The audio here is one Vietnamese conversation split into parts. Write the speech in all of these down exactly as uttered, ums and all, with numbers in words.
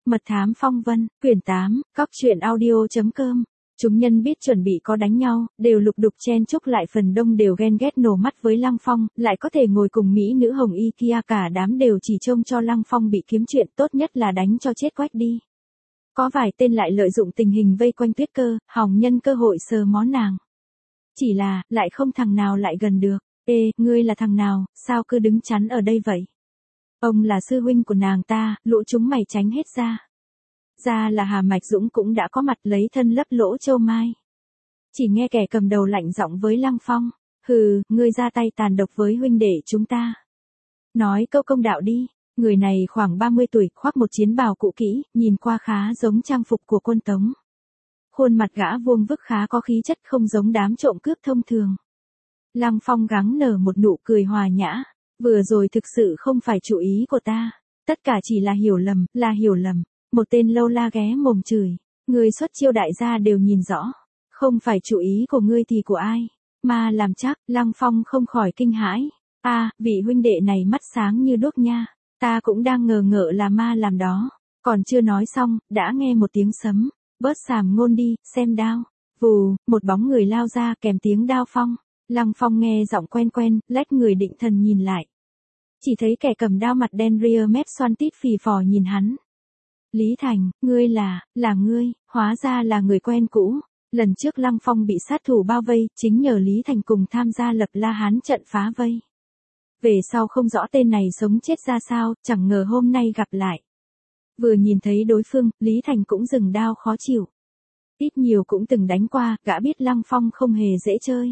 Mật thám phong vân, quyển tám, cóc truyện audio.com. Chúng nhân biết chuẩn bị có đánh nhau, đều lục đục chen chúc lại, phần đông đều ghen ghét nổ mắt với Lăng Phong, lại có thể ngồi cùng mỹ nữ hồng y kia, cả đám đều chỉ trông cho Lăng Phong bị kiếm chuyện, tốt nhất là đánh cho chết quách đi. Có vài tên lại lợi dụng tình hình vây quanh Tuyết Cơ, hòng nhân cơ hội sờ mó nàng. Chỉ là, lại không thằng nào lại gần được. Ê, ngươi là thằng nào, sao cứ đứng chắn ở đây vậy? Ông là sư huynh của nàng ta, lũ chúng mày tránh hết ra. Ra là Hà Mạch Dũng cũng đã có mặt, lấy thân lấp lỗ châu mai. Chỉ nghe kẻ cầm đầu lạnh giọng với Lăng Phong, hừ, ngươi ra tay tàn độc với huynh đệ chúng ta. Nói câu công đạo đi. Người này khoảng ba mươi tuổi, khoác một chiến bào cũ kỹ, nhìn qua khá giống trang phục của quân Tống. Khuôn mặt gã vuông vức khá có khí chất, không giống đám trộm cướp thông thường. Lăng Phong gắng nở một nụ cười hòa nhã. Vừa rồi thực sự không phải chủ ý của ta. Tất cả chỉ là hiểu lầm, là hiểu lầm. Một tên lâu la ghé mồm chửi. Người xuất chiêu đại gia đều nhìn rõ. Không phải chủ ý của ngươi thì của ai? Ma làm chắc. Lăng Phong không khỏi kinh hãi. A, à, vị huynh đệ này mắt sáng như đuốc nha. Ta cũng đang ngờ ngợ là ma làm đó. Còn chưa nói xong, đã nghe một tiếng sấm. Bớt xàm ngôn đi, xem đao. Vù, một bóng người lao ra kèm tiếng đao phong. Lăng Phong nghe giọng quen quen, lách người định thần nhìn lại. Chỉ thấy kẻ cầm đao mặt đen ria mép xoăn tít phì phò nhìn hắn. Lý Thành, ngươi là, là ngươi, hóa ra là người quen cũ. Lần trước Lăng Phong bị sát thủ bao vây, chính nhờ Lý Thành cùng tham gia lập La Hán trận phá vây. Về sau không rõ tên này sống chết ra sao, chẳng ngờ hôm nay gặp lại. Vừa nhìn thấy đối phương, Lý Thành cũng dừng đao khó chịu. Ít nhiều cũng từng đánh qua, gã biết Lăng Phong không hề dễ chơi.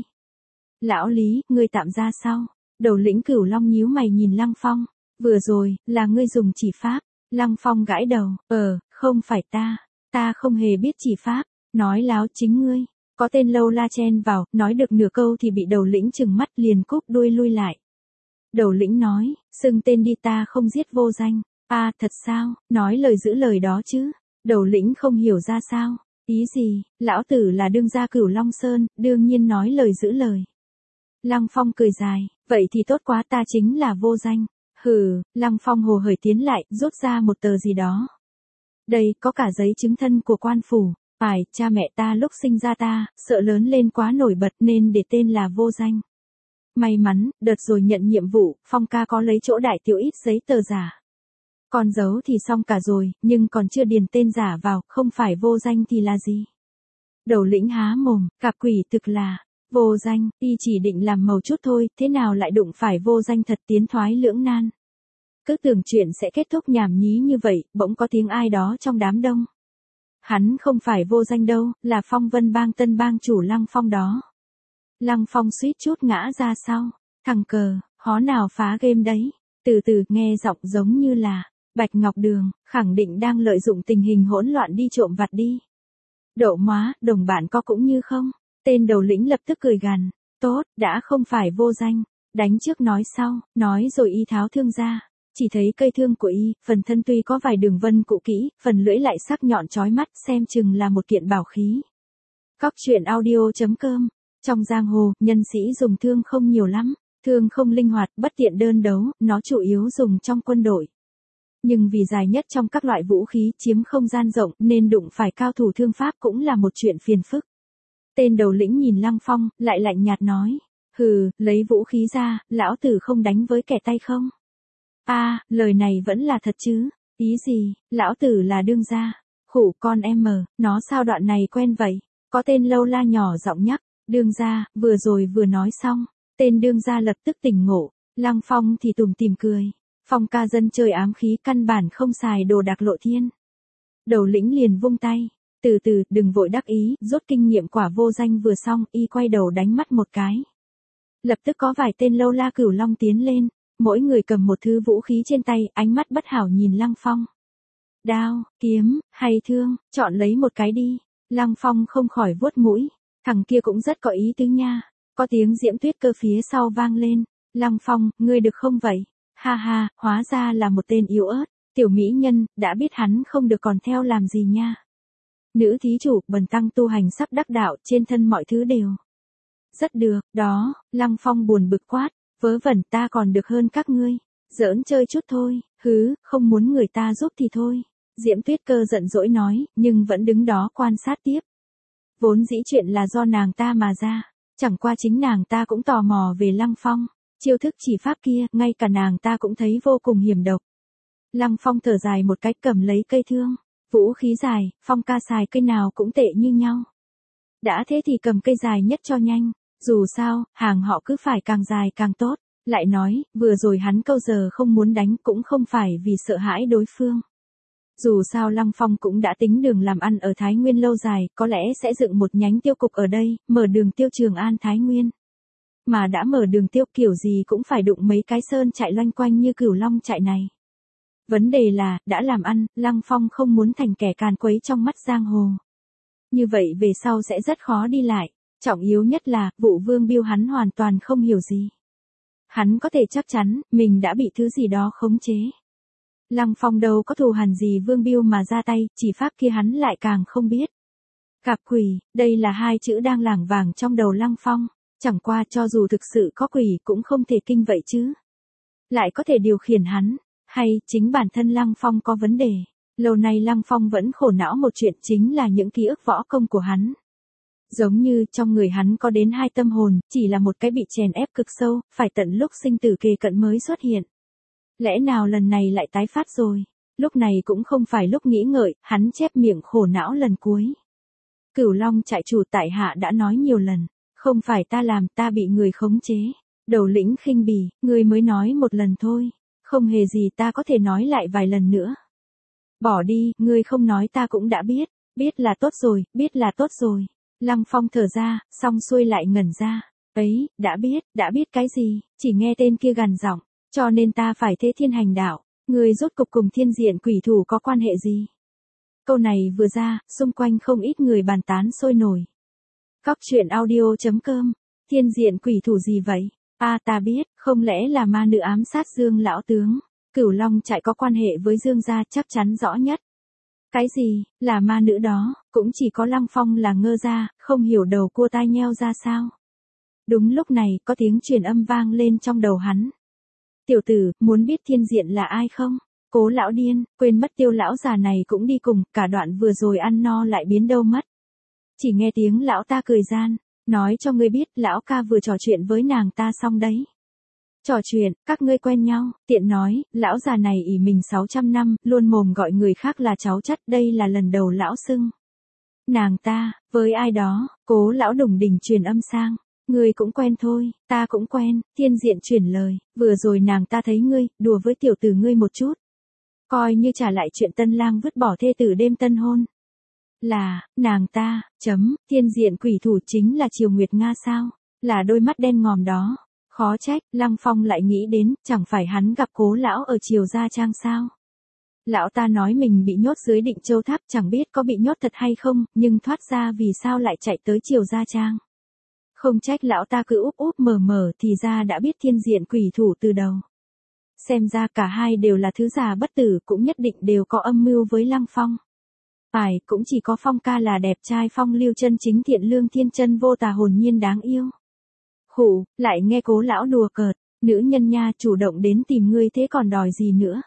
Lão Lý, ngươi tạm ra sao? Đầu lĩnh Cửu Long nhíu mày nhìn Lăng Phong. Vừa rồi, là ngươi dùng chỉ pháp. Lăng Phong gãi đầu, ờ, không phải ta. Ta không hề biết chỉ pháp. Nói láo chính ngươi. Có tên lâu la chen vào, nói được nửa câu thì bị đầu lĩnh trừng mắt liền cúp đuôi lui lại. Đầu lĩnh nói, xưng tên đi, ta không giết vô danh. A, à, thật sao? Nói lời giữ lời đó chứ. Đầu lĩnh không hiểu ra sao. Ý gì? Lão tử là đương gia Cửu Long Sơn, đương nhiên nói lời giữ lời. Lăng Phong cười dài, vậy thì tốt quá, ta chính là vô danh. Hừ, Lăng Phong hồ hởi tiến lại, rút ra một tờ gì đó. Đây, có cả giấy chứng thân của quan phủ. Phải, cha mẹ ta lúc sinh ra ta, sợ lớn lên quá nổi bật nên để tên là vô danh. May mắn, đợt rồi nhận nhiệm vụ, Phong ca có lấy chỗ đại tiểu ít giấy tờ giả. Còn giấu thì xong cả rồi, nhưng còn chưa điền tên giả vào, không phải vô danh thì là gì? Đầu lĩnh há mồm, cạp quỷ thực là vô danh, y chỉ định làm màu chút thôi, thế nào lại đụng phải vô danh, thật tiến thoái lưỡng nan. Cứ tưởng chuyện sẽ kết thúc nhảm nhí như vậy, bỗng có tiếng ai đó trong đám đông. Hắn không phải vô danh đâu, là Phong Vân Bang tân bang chủ Lăng Phong đó. Lăng Phong suýt chút ngã ra sau. Thằng cờ, hó nào phá game đấy. Từ từ, nghe giọng giống như là Bạch Ngọc Đường, khẳng định đang lợi dụng tình hình hỗn loạn đi trộm vặt đi. Đậu móa, đồng bạn có cũng như không. Tên đầu lĩnh lập tức cười gằn. Tốt, đã không phải vô danh. Đánh trước nói sau, nói rồi y tháo thương ra. Chỉ thấy cây thương của y, phần thân tuy có vài đường vân cũ kỹ, phần lưỡi lại sắc nhọn chói mắt, xem chừng là một kiện bảo khí. Cóc truyện audio.com. Trong giang hồ, nhân sĩ dùng thương không nhiều lắm. Thương không linh hoạt, bất tiện đơn đấu, nó chủ yếu dùng trong quân đội. Nhưng vì dài nhất trong các loại vũ khí, chiếm không gian rộng, nên đụng phải cao thủ thương pháp cũng là một chuyện phiền phức. Tên đầu lĩnh nhìn Lăng Phong, lại lạnh nhạt nói. Hừ, lấy vũ khí ra, lão tử không đánh với kẻ tay không? A, à, lời này vẫn là thật chứ? Ý gì? Lão tử là đương gia. Khủ con em mờ, nó sao đoạn này quen vậy? Có tên lâu la nhỏ giọng nhắc. Đương gia, vừa rồi vừa nói xong. Tên đương gia lập tức tỉnh ngộ. Lăng Phong thì tủm tỉm cười. Phong ca dân chơi ám khí, căn bản không xài đồ đạc lộ thiên. Đầu lĩnh liền vung tay. Từ từ, đừng vội đắc ý, rút kinh nghiệm quả vô danh vừa xong, y quay đầu đánh mắt một cái. Lập tức có vài tên lâu la Cửu Long tiến lên. Mỗi người cầm một thứ vũ khí trên tay, ánh mắt bất hảo nhìn Lăng Phong. Đao, kiếm, hay thương, chọn lấy một cái đi. Lăng Phong không khỏi vuốt mũi. Thằng kia cũng rất có ý tứ nha. Có tiếng Diễm Tuyết Cơ phía sau vang lên. Lăng Phong, ngươi được không vậy? Ha ha, hóa ra là một tên yếu ớt. Tiểu mỹ nhân, đã biết hắn không được còn theo làm gì nha. Nữ thí chủ, bần tăng tu hành sắp đắc đạo, trên thân mọi thứ đều. Rất được, đó, Lăng Phong buồn bực quát. Vớ vẩn, ta còn được hơn các ngươi. Giỡn chơi chút thôi, hứ, không muốn người ta giúp thì thôi. Diễm Tuyết Cơ giận dỗi nói, nhưng vẫn đứng đó quan sát tiếp. Vốn dĩ chuyện là do nàng ta mà ra, chẳng qua chính nàng ta cũng tò mò về Lăng Phong, chiêu thức chỉ pháp kia, ngay cả nàng ta cũng thấy vô cùng hiểm độc. Lăng Phong thở dài một cách cầm lấy cây thương, vũ khí dài, Phong ca xài cây nào cũng tệ như nhau. Đã thế thì cầm cây dài nhất cho nhanh, dù sao, hàng họ cứ phải càng dài càng tốt. Lại nói, vừa rồi hắn câu giờ không muốn đánh cũng không phải vì sợ hãi đối phương. Dù sao Lăng Phong cũng đã tính đường làm ăn ở Thái Nguyên lâu dài, có lẽ sẽ dựng một nhánh tiêu cục ở đây, mở đường tiêu Trường An Thái Nguyên. Mà đã mở đường tiêu kiểu gì cũng phải đụng mấy cái sơn trại loanh quanh như Cửu Long trại này. Vấn đề là, đã làm ăn, Lăng Phong không muốn thành kẻ càn quấy trong mắt giang hồ. Như vậy về sau sẽ rất khó đi lại, trọng yếu nhất là, vụ Vương Biêu hắn hoàn toàn không hiểu gì. Hắn có thể chắc chắn, mình đã bị thứ gì đó khống chế. Lăng Phong đâu có thù hằn gì Vương Biêu mà ra tay, chỉ pháp kia hắn lại càng không biết. Gặp quỷ, đây là hai chữ đang lảng vảng trong đầu Lăng Phong, chẳng qua cho dù thực sự có quỷ cũng không thể kinh vậy chứ. Lại có thể điều khiển hắn, hay chính bản thân Lăng Phong có vấn đề. Lâu nay Lăng Phong vẫn khổ não một chuyện chính là những ký ức võ công của hắn. Giống như trong người hắn có đến hai tâm hồn, chỉ là một cái bị chèn ép cực sâu, phải tận lúc sinh tử kề cận mới xuất hiện. Lẽ nào lần này lại tái phát rồi? Lúc này cũng không phải lúc nghĩ ngợi, hắn chép miệng khổ não lần cuối. Cửu Long trại chủ tại hạ đã nói nhiều lần, không phải ta làm, ta bị người khống chế. Đầu lĩnh khinh bỉ, ngươi mới nói một lần thôi, không hề gì ta có thể nói lại vài lần nữa. Bỏ đi, ngươi không nói ta cũng đã biết, biết là tốt rồi, biết là tốt rồi. Lăng Phong thở ra, xong xuôi lại ngẩn ra. Ấy, đã biết, đã biết cái gì, chỉ nghe tên kia gằn giọng, cho nên ta phải thế thiên hành đạo, người rốt cục cùng thiên diện quỷ thủ có quan hệ gì? Câu này vừa ra, xung quanh không ít người bàn tán sôi nổi. Góc truyện audio chấm com, thiên diện quỷ thủ gì vậy? A à, ta biết, không lẽ là ma nữ ám sát Dương lão tướng? Cửu Long trại có quan hệ với Dương gia chắc chắn rõ nhất. Cái gì, là ma nữ đó, cũng chỉ có Lăng Phong là ngơ ra, không hiểu đầu cua tai nheo ra sao. Đúng lúc này, có tiếng truyền âm vang lên trong đầu hắn. Tiểu tử, muốn biết thiên diện là ai không? Cố lão điên, quên mất Tiêu lão già này cũng đi cùng, cả đoạn vừa rồi ăn no lại biến đâu mất. Chỉ nghe tiếng lão ta cười gian, nói cho ngươi biết, lão ca vừa trò chuyện với nàng ta xong đấy. Trò chuyện, các ngươi quen nhau, tiện nói, lão già này ỷ mình sáu trăm năm, luôn mồm gọi người khác là cháu chắt, đây là lần đầu lão xưng. Nàng ta, với ai đó, Cố lão đùng đỉnh truyền âm sang. Ngươi cũng quen thôi, ta cũng quen, thiên diện chuyển lời, vừa rồi nàng ta thấy ngươi, đùa với tiểu tử ngươi một chút. Coi như trả lại chuyện tân lang vứt bỏ thê tử đêm tân hôn. Là, nàng ta, chấm, thiên diện quỷ thủ chính là Triều Nguyệt Nga sao, là đôi mắt đen ngòm đó. Khó trách, Lăng Phong lại nghĩ đến, chẳng phải hắn gặp Cố lão ở Triều Gia Trang sao. Lão ta nói mình bị nhốt dưới Định Châu Tháp, chẳng biết có bị nhốt thật hay không, nhưng thoát ra vì sao lại chạy tới Triều Gia Trang. Không trách lão ta cứ úp úp mở mở thì ra đã biết thiên diện quỷ thủ từ đầu. Xem ra cả hai đều là thứ già bất tử, cũng nhất định đều có âm mưu với Lăng Phong. Phải, cũng chỉ có Phong ca là đẹp trai phong lưu chân chính thiện lương thiên chân vô tà hồn nhiên đáng yêu. Khủ, lại nghe Cố lão đùa cợt, nữ nhân nha chủ động đến tìm ngươi thế còn đòi gì nữa.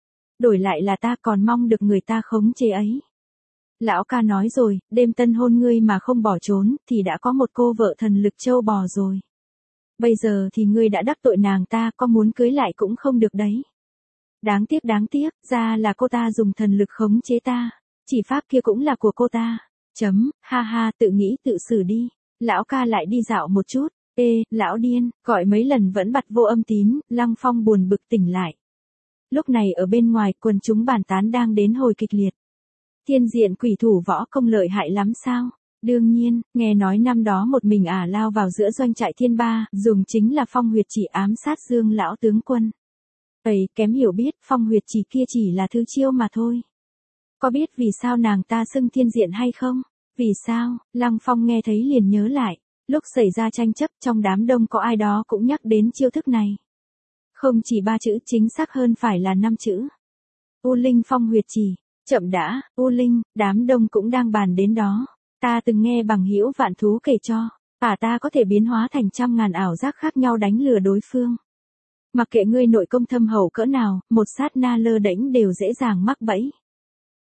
Đổi lại là ta còn mong được người ta khống chế ấy. Lão ca nói rồi, đêm tân hôn ngươi mà không bỏ trốn, thì đã có một cô vợ thần lực châu bò rồi. Bây giờ thì ngươi đã đắc tội nàng ta, có muốn cưới lại cũng không được đấy. Đáng tiếc đáng tiếc, ra là cô ta dùng thần lực khống chế ta, chỉ pháp kia cũng là của cô ta. Chấm, ha ha, tự nghĩ tự xử đi. Lão ca lại đi dạo một chút. Ê, lão điên, gọi mấy lần vẫn bật vô âm tín, Lăng Phong buồn bực tỉnh lại. Lúc này ở bên ngoài, quần chúng bàn tán đang đến hồi kịch liệt. Thiên diện quỷ thủ võ công lợi hại lắm sao? Đương nhiên, nghe nói năm đó một mình ả lao vào giữa doanh trại Thiên Ba, dùng chính là phong huyệt chỉ ám sát Dương lão tướng quân. Ấy, kém hiểu biết, phong huyệt chỉ kia chỉ là thứ chiêu mà thôi. Có biết vì sao nàng ta xưng thiên diện hay không? Vì sao? Lăng Phong nghe thấy liền nhớ lại. Lúc xảy ra tranh chấp trong đám đông có ai đó cũng nhắc đến chiêu thức này. Không chỉ ba chữ, chính xác hơn phải là năm chữ. U Linh phong huyệt chỉ. Chậm đã, U Linh, đám đông cũng đang bàn đến đó. Ta từng nghe bằng hữu vạn thú kể cho, ả ta có thể biến hóa thành trăm ngàn ảo giác khác nhau đánh lừa đối phương. Mặc kệ ngươi nội công thâm hậu cỡ nào, một sát na lơ đễnh đều dễ dàng mắc bẫy.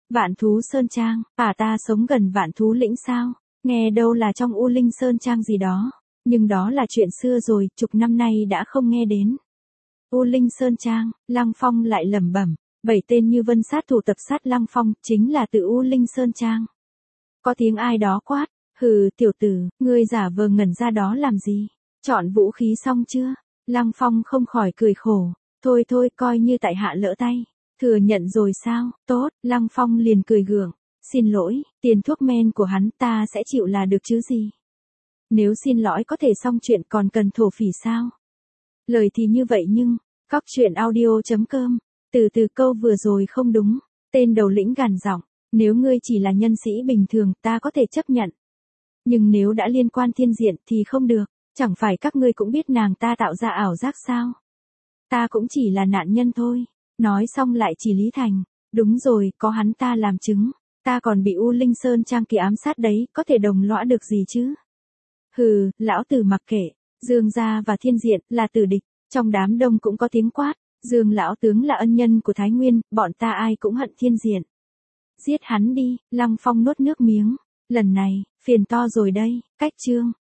Vạn Thú Sơn Trang, à ta sống gần Vạn Thú Lĩnh sao? Nghe đâu là trong U Linh Sơn Trang gì đó. Nhưng đó là chuyện xưa rồi, chục năm nay đã không nghe đến. U Linh Sơn Trang, Lăng Phong lại lẩm bẩm, bảy tên như vân sát thủ tập sát Lăng Phong, chính là từ U Linh Sơn Trang. Có tiếng ai đó quát, hừ, tiểu tử, ngươi giả vờ ngẩn ra đó làm gì? Chọn vũ khí xong chưa? Lăng Phong không khỏi cười khổ, thôi thôi, coi như tại hạ lỡ tay. Thừa nhận rồi sao? Tốt, Lăng Phong liền cười gượng, xin lỗi, tiền thuốc men của hắn ta sẽ chịu là được chứ gì? Nếu xin lỗi có thể xong chuyện còn cần thổ phỉ sao? Lời thì như vậy nhưng, cóc truyện audio.com, từ từ câu vừa rồi không đúng, tên đầu lĩnh gằn giọng, nếu ngươi chỉ là nhân sĩ bình thường ta có thể chấp nhận. Nhưng nếu đã liên quan thiên diện thì không được, chẳng phải các ngươi cũng biết nàng ta tạo ra ảo giác sao? Ta cũng chỉ là nạn nhân thôi. Nói xong lại chỉ Lý Thành, đúng rồi, có hắn ta làm chứng, ta còn bị U Linh Sơn Trang kỳ ám sát đấy, có thể đồng lõa được gì chứ? Hừ, lão tử mặc kệ, Dương gia và Thiên Diện là tử địch, trong đám đông cũng có tiếng quát, Dương lão tướng là ân nhân của Thái Nguyên, bọn ta ai cũng hận Thiên Diện. Giết hắn đi, Lăng Phong nuốt nước miếng, lần này, phiền to rồi đây, cách chương.